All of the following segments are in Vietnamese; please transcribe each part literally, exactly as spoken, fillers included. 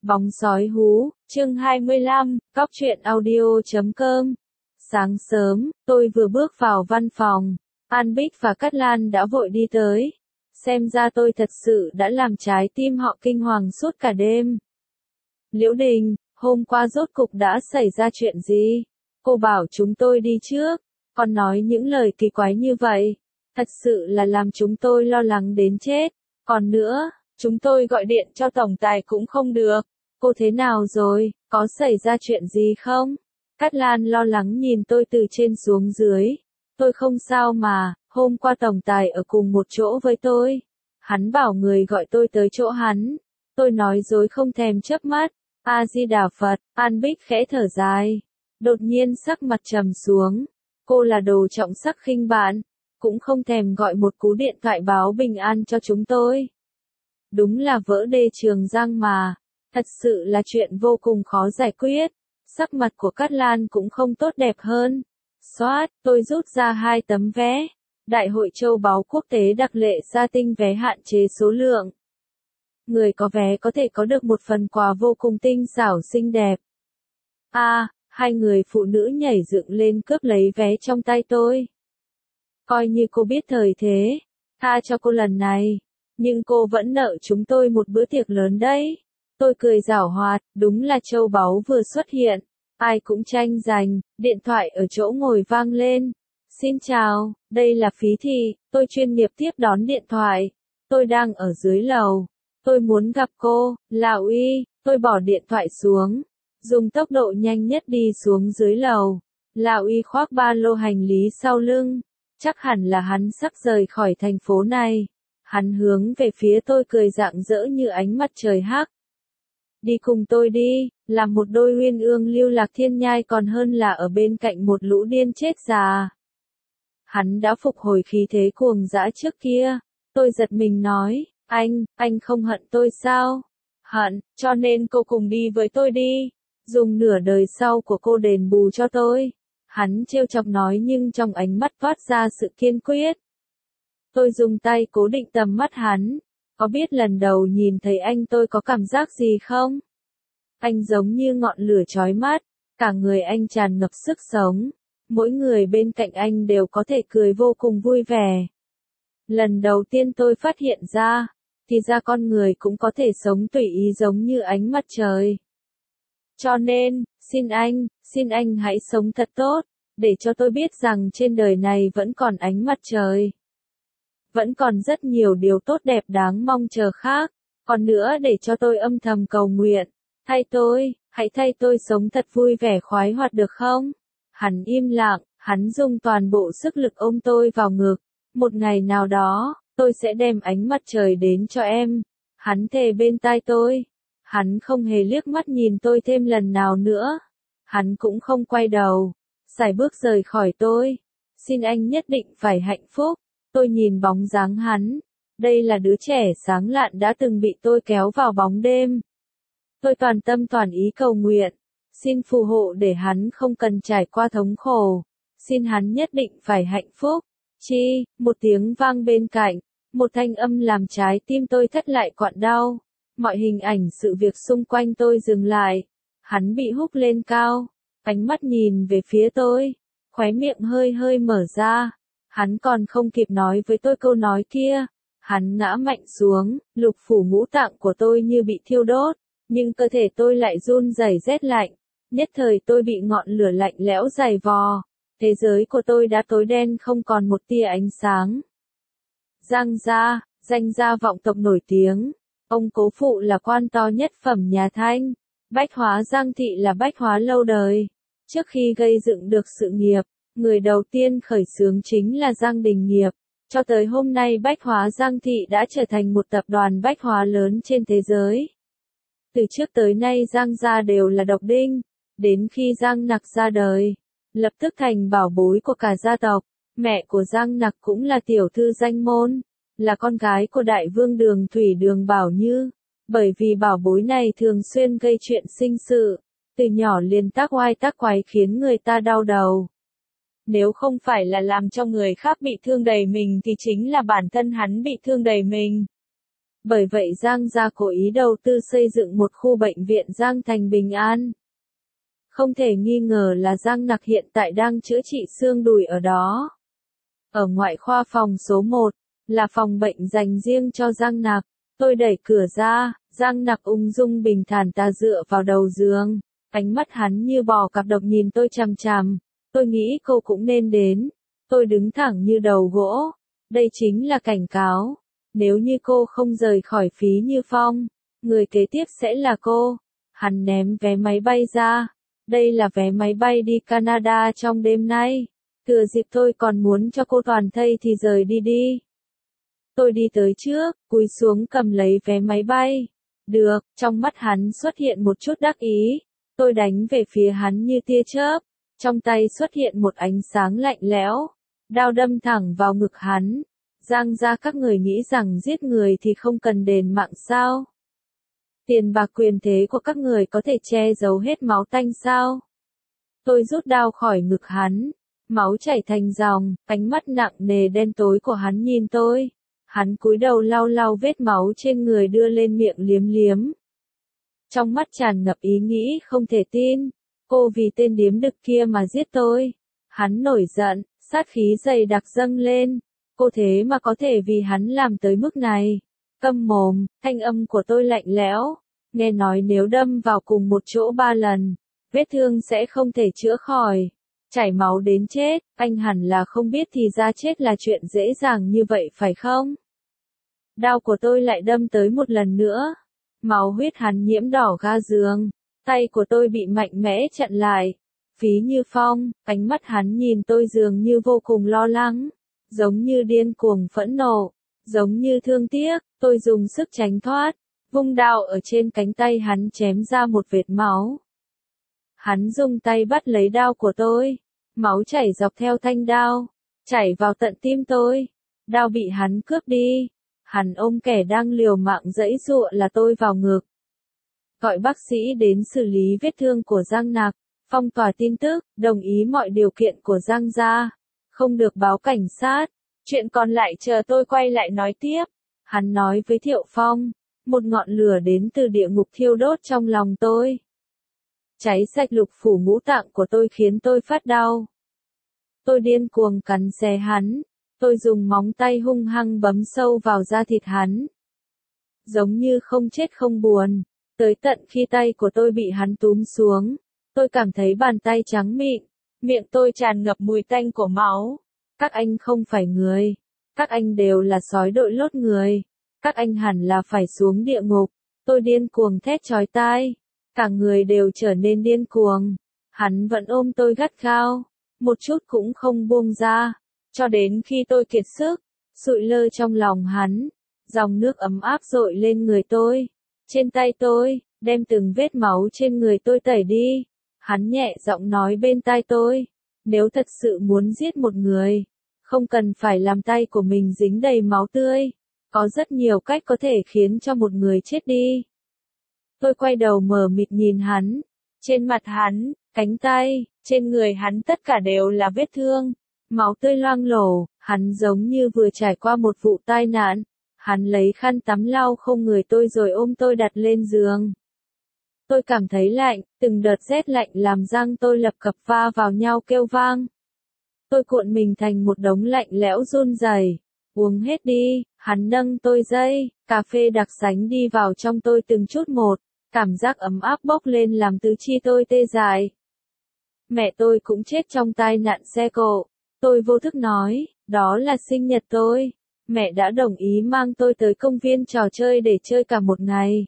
Bóng sói hú, chương hai mươi lăm, cóc truyện audio chấm com. Sáng sớm, tôi vừa bước vào văn phòng, An Bích và Cát Lan đã vội đi tới. Xem ra tôi thật sự đã làm trái tim họ kinh hoàng suốt cả đêm. Liễu Đình, hôm qua rốt cục đã xảy ra chuyện gì? Cô bảo chúng tôi đi trước, còn nói những lời kỳ quái như vậy. Thật sự là làm chúng tôi lo lắng đến chết. Còn nữa, chúng tôi gọi điện cho tổng tài cũng không được. Cô thế nào rồi, có xảy ra chuyện gì không? Cát Lan lo lắng nhìn tôi từ trên xuống dưới. Tôi không sao mà, hôm qua tổng tài ở cùng một chỗ với tôi. Hắn bảo người gọi tôi tới chỗ hắn. Tôi nói dối không thèm chớp mắt. A-di-đà Phật, An Bích khẽ thở dài. Đột nhiên sắc mặt trầm xuống. Cô là đồ trọng sắc khinh bạn. Cũng không thèm gọi một cú điện thoại báo bình an cho chúng tôi. Đúng là vỡ đê Trường Giang mà. Thật sự là chuyện vô cùng khó giải quyết. Sắc mặt của Cát Lan cũng không tốt đẹp hơn. Xoát, tôi rút ra hai tấm vé. Đại hội châu báu quốc tế đặc lệ gia tinh vé hạn chế số lượng. Người có vé có thể có được một phần quà vô cùng tinh xảo xinh đẹp. A, à, hai người phụ nữ nhảy dựng lên cướp lấy vé trong tay tôi. Coi như cô biết thời thế, tha cho cô lần này. Nhưng cô vẫn nợ chúng tôi một bữa tiệc lớn đấy. Tôi cười giảo hoạt, đúng là châu báu vừa xuất hiện. Ai cũng tranh giành, điện thoại ở chỗ ngồi vang lên. Xin chào, đây là Phí Thị, tôi chuyên nghiệp tiếp đón điện thoại. Tôi đang ở dưới lầu. Tôi muốn gặp cô, Lão Y, tôi bỏ điện thoại xuống. Dùng tốc độ nhanh nhất đi xuống dưới lầu. Lão Y khoác ba lô hành lý sau lưng. Chắc hẳn là hắn sắp rời khỏi thành phố này. Hắn hướng về phía tôi cười rạng rỡ như ánh mặt trời hắc. Đi cùng tôi đi, làm một đôi uyên ương lưu lạc thiên nhai còn hơn là ở bên cạnh một lũ điên chết già. Hắn đã phục hồi khí thế cuồng dã trước kia. Tôi giật mình nói, anh, anh không hận tôi sao? Hận, cho nên cô cùng đi với tôi đi. Dùng nửa đời sau của cô đền bù cho tôi. Hắn trêu chọc nói nhưng trong ánh mắt toát ra sự kiên quyết. Tôi dùng tay cố định tầm mắt hắn. Có biết lần đầu nhìn thấy anh tôi có cảm giác gì không? Anh giống như ngọn lửa chói mắt, cả người anh tràn ngập sức sống. Mỗi người bên cạnh anh đều có thể cười vô cùng vui vẻ. Lần đầu tiên tôi phát hiện ra, thì ra con người cũng có thể sống tùy ý giống như ánh mặt trời. Cho nên, xin anh, xin anh hãy sống thật tốt, để cho tôi biết rằng trên đời này vẫn còn ánh mặt trời. Vẫn còn rất nhiều điều tốt đẹp đáng mong chờ khác, còn nữa để cho tôi âm thầm cầu nguyện. Thay tôi, hãy thay tôi sống thật vui vẻ khoái hoạt được không? Hắn im lặng, hắn dùng toàn bộ sức lực ôm tôi vào ngực. Một ngày nào đó, tôi sẽ đem ánh mặt trời đến cho em. Hắn thề bên tai tôi. Hắn không hề liếc mắt nhìn tôi thêm lần nào nữa. Hắn cũng không quay đầu, sải bước rời khỏi tôi. Xin anh nhất định phải hạnh phúc. Tôi nhìn bóng dáng hắn. Đây là đứa trẻ sáng lạn đã từng bị tôi kéo vào bóng đêm. Tôi toàn tâm toàn ý cầu nguyện. Xin phù hộ để hắn không cần trải qua thống khổ. Xin hắn nhất định phải hạnh phúc. Chi, một tiếng vang bên cạnh. Một thanh âm làm trái tim tôi thắt lại quặn đau. Mọi hình ảnh sự việc xung quanh tôi dừng lại. Hắn bị húc lên cao. Ánh mắt nhìn về phía tôi. Khóe miệng hơi hơi mở ra. Hắn còn không kịp nói với tôi câu nói kia. Hắn ngã mạnh xuống, lục phủ ngũ tạng của tôi như bị thiêu đốt. Nhưng cơ thể tôi lại run rẩy rét lạnh. Nhất thời tôi bị ngọn lửa lạnh lẽo dày vò. Thế giới của tôi đã tối đen không còn một tia ánh sáng. Giang gia, danh gia vọng tộc nổi tiếng. Ông cố phụ là quan to nhất phẩm nhà Thanh. Bách Hóa Giang Thị là bách hóa lâu đời. Trước khi gây dựng được sự nghiệp, người đầu tiên khởi xướng chính là Giang Đình Nghiệp. Cho tới hôm nay Bách Hóa Giang Thị đã trở thành một tập đoàn bách hóa lớn trên thế giới. Từ trước tới nay Giang gia đều là độc đinh. Đến khi Giang Nặc ra đời, lập tức thành bảo bối của cả gia tộc. Mẹ của Giang Nặc cũng là tiểu thư danh môn, là con gái của đại vương Đường Thủy Đường Bảo Như. Bởi vì bảo bối này thường xuyên gây chuyện sinh sự, từ nhỏ liền tác oai tác quái khiến người ta đau đầu. Nếu không phải là làm cho người khác bị thương đầy mình thì chính là bản thân hắn bị thương đầy mình. Bởi vậy Giang gia cố ý đầu tư xây dựng một khu bệnh viện Giang Thành Bình An. Không thể nghi ngờ là Giang Nặc hiện tại đang chữa trị xương đùi ở đó. Ở ngoại khoa phòng số một, là phòng bệnh dành riêng cho Giang Nặc. Tôi đẩy cửa ra, Giang Nặc ung dung bình thản ta dựa vào đầu giường. Ánh mắt hắn như bò cặp độc nhìn tôi chằm chằm. Tôi nghĩ cô cũng nên đến. Tôi đứng thẳng như đầu gỗ. Đây chính là cảnh cáo. Nếu như cô không rời khỏi Phí Như Phong, người kế tiếp sẽ là cô. Hắn ném vé máy bay ra. Đây là vé máy bay đi Canada trong đêm nay. Thừa dịp tôi còn muốn cho cô toàn thây thì rời đi đi. Tôi đi tới trước, cúi xuống cầm lấy vé máy bay. Được, trong mắt hắn xuất hiện một chút đắc ý. Tôi đánh về phía hắn như tia chớp. Trong tay xuất hiện một ánh sáng lạnh lẽo. Đao đâm thẳng vào ngực hắn. Giang gia các người nghĩ rằng giết người thì không cần đền mạng sao? Tiền bạc quyền thế của các người có thể che giấu hết máu tanh sao? Tôi rút đao khỏi ngực hắn. Máu chảy thành dòng, ánh mắt nặng nề đen tối của hắn nhìn tôi. Hắn cúi đầu lau lau vết máu trên người đưa lên miệng liếm liếm. Trong mắt tràn ngập ý nghĩ không thể tin. Cô vì tên điếm đực kia mà giết tôi. Hắn nổi giận, sát khí dày đặc dâng lên. Cô thế mà có thể vì hắn làm tới mức này. Câm mồm, thanh âm của tôi lạnh lẽo. Nghe nói nếu đâm vào cùng một chỗ ba lần, vết thương sẽ không thể chữa khỏi. Chảy máu đến chết, anh hẳn là không biết thì ra chết là chuyện dễ dàng như vậy phải không? Đao của tôi lại đâm tới một lần nữa. Máu huyết hắn nhiễm đỏ ga giường. Tay của tôi bị mạnh mẽ chặn lại. Phí Như Phong, ánh mắt hắn nhìn tôi dường như vô cùng lo lắng. Giống như điên cuồng phẫn nộ. Giống như thương tiếc, tôi dùng sức tránh thoát. Vung đao ở trên cánh tay hắn chém ra một vệt máu. Hắn dùng tay bắt lấy đao của tôi. Máu chảy dọc theo thanh đao. Chảy vào tận tim tôi. Đao bị hắn cướp đi. Hắn ôm kẻ đang liều mạng giãy giụa là tôi vào ngực. Gọi bác sĩ đến xử lý vết thương của Giang Nặc. Phong tỏa tin tức, đồng ý mọi điều kiện của Giang gia. Không được báo cảnh sát. Chuyện còn lại chờ tôi quay lại nói tiếp. Hắn nói với Thiệu Phong. Một ngọn lửa đến từ địa ngục thiêu đốt trong lòng tôi. Cháy sạch lục phủ ngũ tạng của tôi khiến tôi phát đau. Tôi điên cuồng cắn xé hắn. Tôi dùng móng tay hung hăng bấm sâu vào da thịt hắn. Giống như không chết không buồn. Tới tận khi tay của tôi bị hắn túm xuống. Tôi cảm thấy bàn tay trắng mịn. Miệng tôi tràn ngập mùi tanh của máu. Các anh không phải người. Các anh đều là sói đội lốt người. Các anh hẳn là phải xuống địa ngục. Tôi điên cuồng thét chói tai. Cả người đều trở nên điên cuồng. Hắn vẫn ôm tôi gắt gao. Một chút cũng không buông ra. Cho đến khi tôi kiệt sức. Sụi lơ trong lòng hắn. Dòng nước ấm áp dội lên người tôi. Trên tay tôi. Đem từng vết máu trên người tôi tẩy đi. Hắn nhẹ giọng nói bên tai tôi. Nếu thật sự muốn giết một người. Không cần phải làm tay của mình dính đầy máu tươi. Có rất nhiều cách có thể khiến cho một người chết đi. Tôi quay đầu mờ mịt nhìn hắn. Trên mặt hắn, cánh tay, trên người hắn tất cả đều là vết thương. Máu tươi loang lổ, hắn giống như vừa trải qua một vụ tai nạn. Hắn lấy khăn tắm lau không người tôi rồi ôm tôi đặt lên giường. Tôi cảm thấy lạnh, từng đợt rét lạnh làm răng tôi lập cập va vào nhau kêu vang. Tôi cuộn mình thành một đống lạnh lẽo run rẩy. Uống hết đi, hắn nâng tôi dây, cà phê đặc sánh đi vào trong tôi từng chút một, cảm giác ấm áp bốc lên làm tứ chi tôi tê dại. Mẹ tôi cũng chết trong tai nạn xe cộ. Tôi vô thức nói, đó là sinh nhật tôi. Mẹ đã đồng ý mang tôi tới công viên trò chơi để chơi cả một ngày.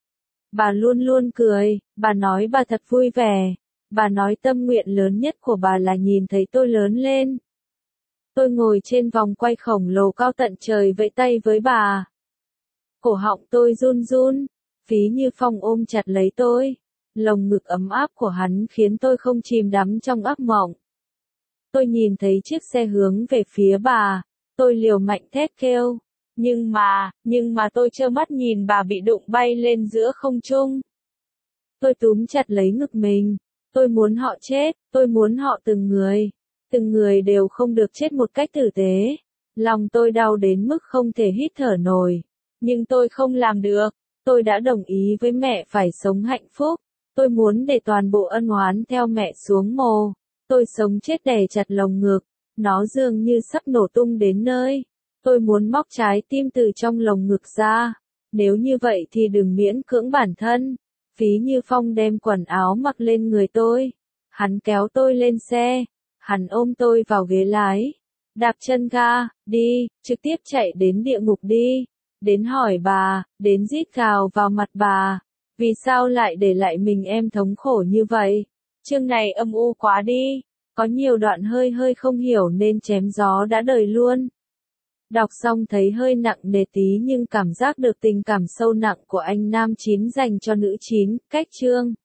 Bà luôn luôn cười, bà nói bà thật vui vẻ. Bà nói tâm nguyện lớn nhất của bà là nhìn thấy tôi lớn lên. Tôi ngồi trên vòng quay khổng lồ cao tận trời vẫy tay với bà. Cổ họng tôi run run. Phí Như Phong ôm chặt lấy tôi. Lồng ngực ấm áp của hắn khiến tôi không chìm đắm trong ác mộng. Tôi nhìn thấy chiếc xe hướng về phía bà. Tôi liều mạnh thét kêu. Nhưng mà, nhưng mà tôi trơ mắt nhìn bà bị đụng bay lên giữa không trung. Tôi túm chặt lấy ngực mình. Tôi muốn họ chết, tôi muốn họ từng người. Từng người đều không được chết một cách tử tế. Lòng tôi đau đến mức không thể hít thở nổi. Nhưng tôi không làm được. Tôi đã đồng ý với mẹ phải sống hạnh phúc. Tôi muốn để toàn bộ ân oán theo mẹ xuống mồ. Tôi sống chết đè chặt lồng ngực. Nó dường như sắp nổ tung đến nơi. Tôi muốn móc trái tim từ trong lồng ngực ra. Nếu như vậy thì đừng miễn cưỡng bản thân. Phí Như Phong đem quần áo mặc lên người tôi. Hắn kéo tôi lên xe. Hắn ôm tôi vào ghế lái. Đạp chân ga, đi, trực tiếp chạy đến địa ngục đi. Đến hỏi bà, đến rít gào vào mặt bà. Vì sao lại để lại mình em thống khổ như vậy? Chương này âm u quá đi. Có nhiều đoạn hơi hơi không hiểu nên chém gió đã đời luôn. Đọc xong thấy hơi nặng nề tí nhưng cảm giác được tình cảm sâu nặng của anh nam chín dành cho nữ chín, cách chương.